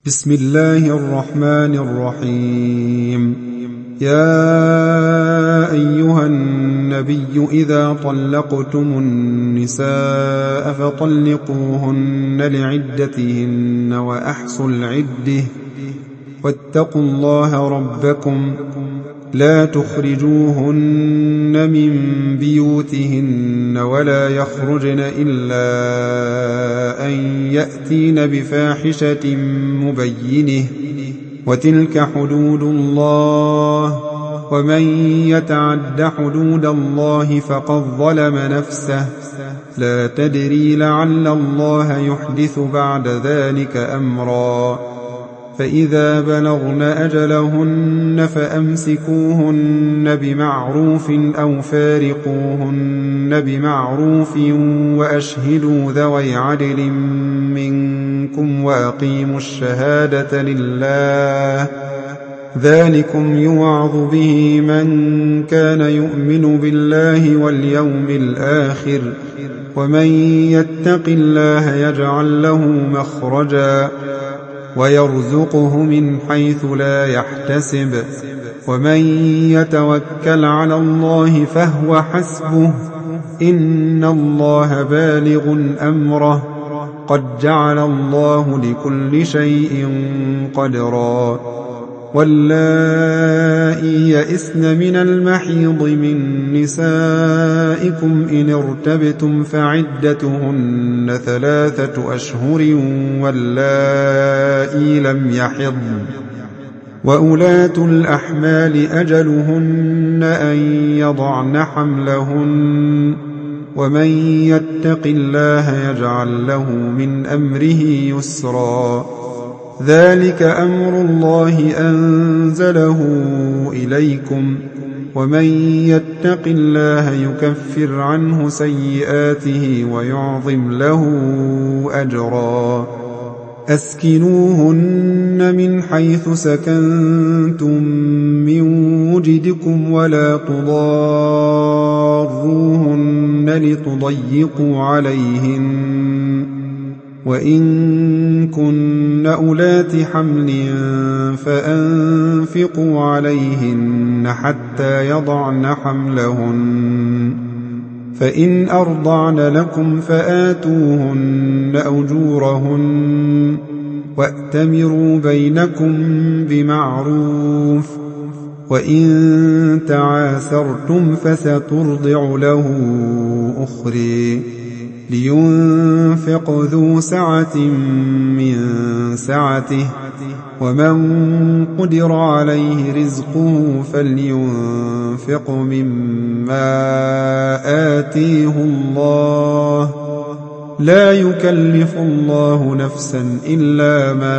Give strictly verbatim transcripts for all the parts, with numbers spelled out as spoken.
بسم الله الرحمن الرحيم. يا أيها النبي إذا طلقتم النساء فطلقوهن لعدتهن وأحصوا العدة واتقوا الله ربكم لا تخرجوهن من بيوتهن ولا يخرجن إلا أن يأتين بفاحشة مبينة وتلك حدود الله ومن يتعد حدود الله فقد ظلم نفسه لا تدري لعل الله يحدث بعد ذلك أمرا فإذا بلغن أجلهن فأمسكوهن بمعروف أو فارقوهن بمعروف وأشهدوا ذوي عدل منكم وأقيموا الشهادة لله ذلكم يوعظ به من كان يؤمن بالله واليوم الآخر ومن يتق الله يجعل له مخرجا ويرزقه من حيث لا يحتسب ومن يتوكل على الله فهو حسبه إن الله بالغ أمره قد جعل الله لكل شيء قدرا واللائي يئسن من المحيض من نسائكم إن ارتبتم فعدتهن ثلاثة أشهر واللائي لم يحضن وأولاة الأحمال أجلهن أن يضعن حملهن ومن يتق الله يجعل له من أمره يسرا ذلك أمر الله أنزله إليكم ومن يتق الله يكفر عنه سيئاته ويعظم له أجرا أسكنوهن من حيث سكنتم من وجدكم ولا تضاروهن لتضيقوا عليهن وإن كن أولات حمل فأنفقوا عليهن حتى يضعن حملهن فإن أرضعن لكم فآتوهن أجورهن وأتمروا بينكم بمعروف وإن تعاسرتم فسترضع له أخرى لينفق ذو سعة من سعته ومن قدر عليه رزقه فلينفق مما آتيه الله لا يكلف الله نفسا إلا ما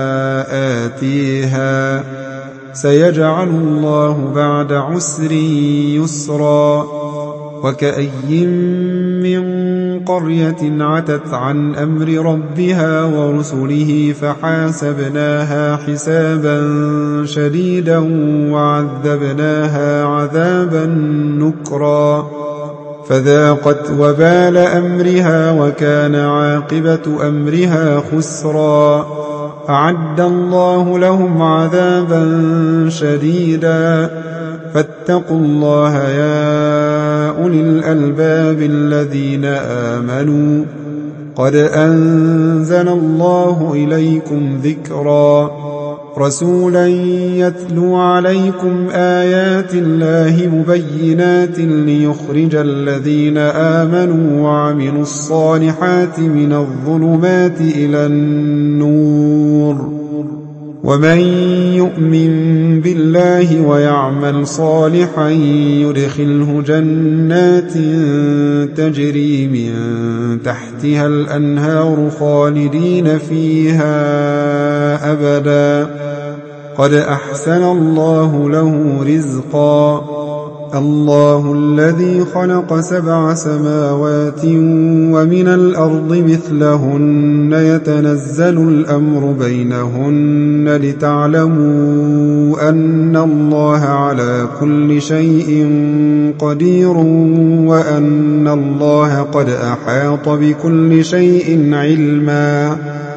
آتيها سيجعل الله بعد عسر يسرا وكأي من قرية عتت عن أمر ربها ورسله فحاسبناها حسابا شديدا وعذبناها عذابا نكرا فذاقت وبال أمرها وكان عاقبة أمرها خسرا أعد الله لهم عذابا شديدا فاتقوا الله يا أولي الألباب الذين آمنوا قد أنزل الله إليكم ذكرا رسولا يتلو عليكم آيات الله مبينات ليخرج الذين آمنوا وعملوا الصالحات من الظلمات إلى النور ومن يؤمن بالله ويعمل صالحا يدخله جنات تجري من تحتها الأنهار خالدين فيها أبدا قد أحسن الله له رزقا الله الذي خلق سبع سماوات ومن الأرض مثلهن يتنزل الأمر بينهن لتعلموا أن الله على كل شيء قدير وأن الله قد أحاط بكل شيء علما